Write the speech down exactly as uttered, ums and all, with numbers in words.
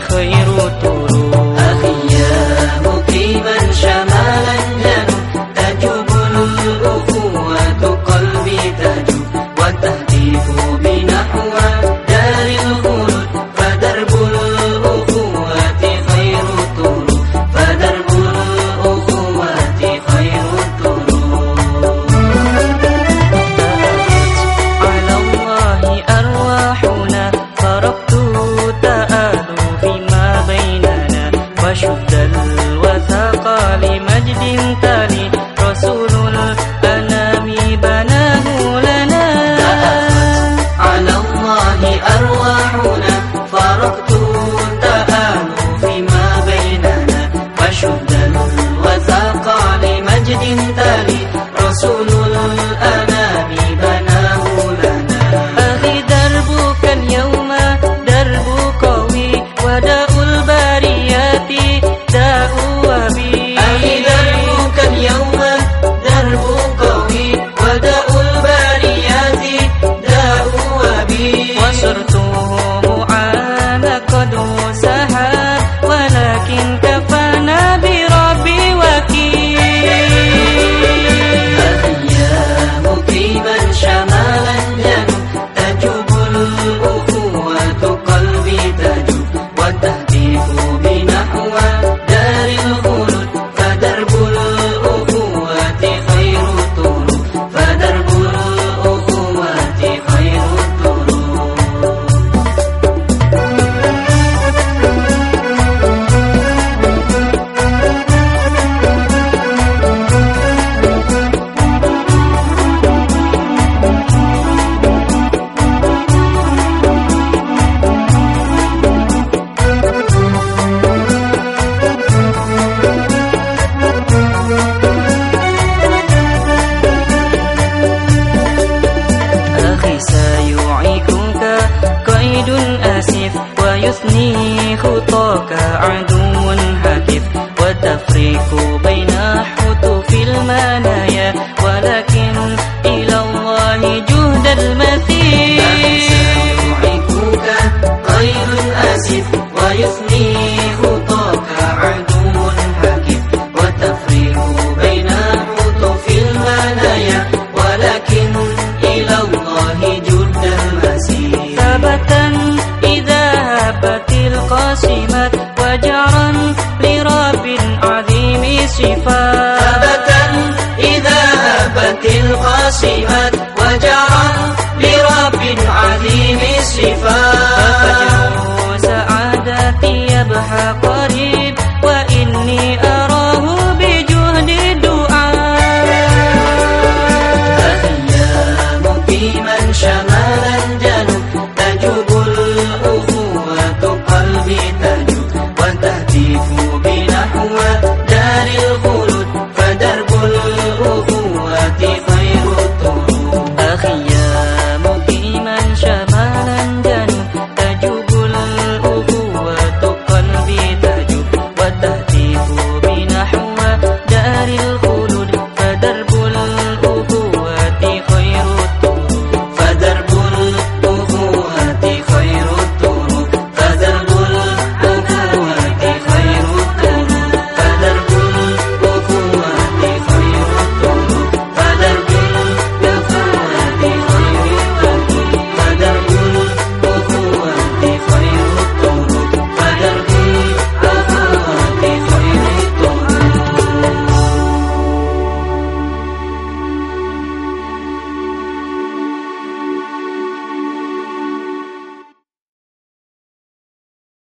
خير الطرق. أخي يا مقيما شمالا جنوب تجوب الأخوة قلبي تجوب والتهديف بنحو دار الخلود فدرب الأخوة خير الطرق فدرب الأخوة خير الطرق. على الله أرواحنا فرقت تآلو فيما بيننا وشد الوثاق لمجد تالي رسول الأنام بناه لنا. على الله أرواحنا فرقت تآلو فيما بيننا وشد الوثاق لمجد تالي رسول الأنام بناه لنا. أخي دربك اليوم درب قوي وداء البريات داء وبي. أخي دربك اليوم درب قوي وداء البريات داء وبي. وصرته معانا قد سهى ولكن كفانا بربي وكيل. أخي يا مقيما شمالا جنوب تجوب الأخوة قلبي تجوب والتهديف بنحو دار الخلود فدرب الأخوة خير الطرق فدرب الأخوة خير الطرق. أخي سيعيكك قيد أسف ويثني خطاك عدو هاتف والتفريق بين حتف المنايا ولكن إلى الله جهد المثيل. أخي سيعيكك قيد أسف ويثني خطاك عدو هاتف والتفريق بين حتف المنايا ولكن إلى الله جد المسير. ثبتا إذا هبت القاسمات وجعرا لرب عظيم صفات. ثبتا إذا هبت القاسمات وجعرا لرب عظيم الصفات. ففجر سعادتي يبحق